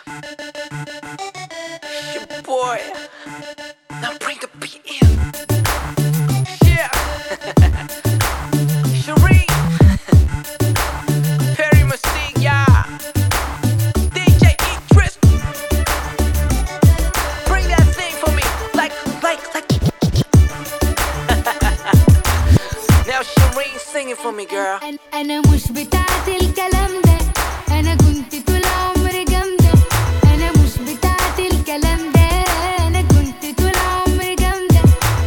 Your boy. Now bring the beat in. Yeah. Sheree. Perry Mystique, yeah. DJ Idris. Bring that thing for me. Like. Now Sheree, sing it for me, girl. أنا مش بتاعت الكلام ده. أنا كنت طول عمري جامدة. أنا مش بتاعت الكلام ده. أنا كنت طول عمري جامدة.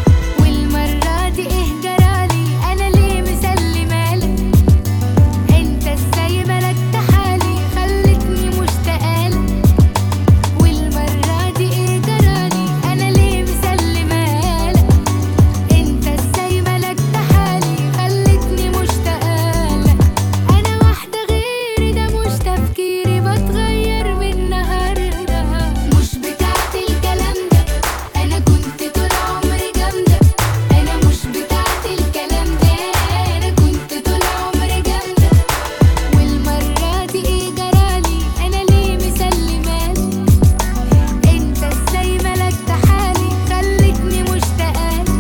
والمرة دي إيه جرالي؟ أنا ليه مسلمالك؟ أنت إزاي ملكت حالي؟ خلتني مشتاقالك. والمرة دي إيه جرالي؟ أنا ليه مسلمالك؟ أنت إزاي ملكت حالي؟ خلتني مشتاقالك. أنا واحدة غيري، ده مش تفكيري، بتغير من النهاردة. مش بتاعت الكلام ده. أنا كنت طول عمري جامدة. أنا مش بتاعت الكلام ده. أنا كنت طول عمري جامدة. والمرة دي إيه جرالي؟ أنا ليه مسلمالك؟ أنت إزاي ملكت حالي؟ خلتني مشتاقالك.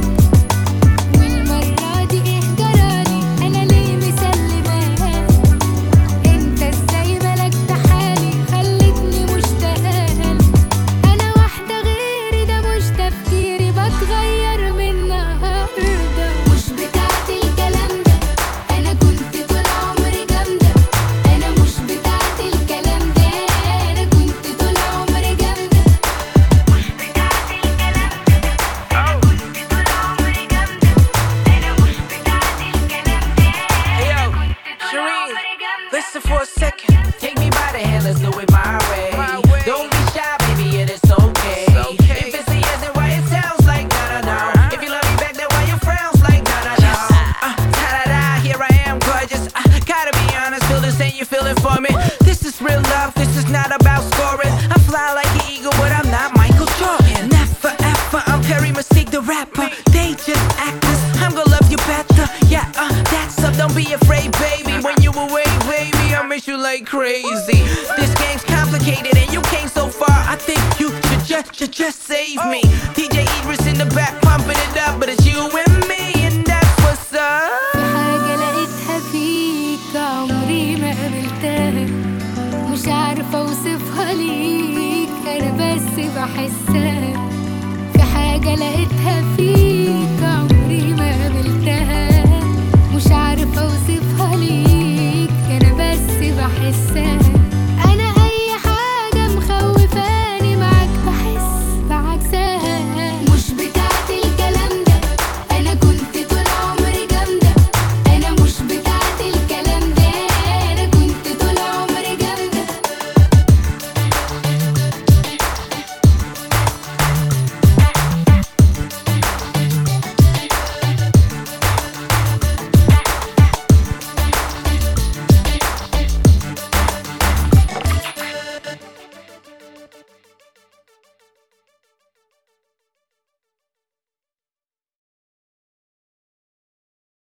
والمرة دي إيه جرالي؟ أنا ليه مسلمالك؟ أنت إزاي ملكت حالي؟ خلتني مشتاقالك. أنا واحدة غيري، ده مش تفكيري، بتغير من النهاردة. مش بتاعت الكلام ده. أنا كنت طول عمري جامدة. أنا مش بتاعت الكلام ده. أنا كنت طول عمري جامدة. مش بتاعت الكلام ده. أنا كنت طول عمري جامدة. أنا مش بتاعت الكلام ده. Hey yo, Sheree, listen for a second. Take me by the hand, let's do it my way. Don't be shy, baby, it is okay. If it's a yes, then why it sounds like no. If you love me back, then why you frowns like no. Ta-da-da, here I am, gorgeous. Gotta be honest, feel the same you feeling for me. This is real love, this is not about scoring. I fly like an eagle, but I'm not Michael Jordan. Never ever, I'm Perry Mystique, the rapper. They just actors, I'm gonna love you better. Yeah, that's up, don't be afraid, baby. When you away, baby, I miss you like crazy. This game's complicated and you came so far. I think you should just save me. DJ Idris in the back, pumping it up, but it's you and me, and that's what's up. في حاجة لقيتها فيك عمري ما قابلتها. مش عارفة أوصفها ليك، أنا بس بحسها. في حاجة لقيتها فيك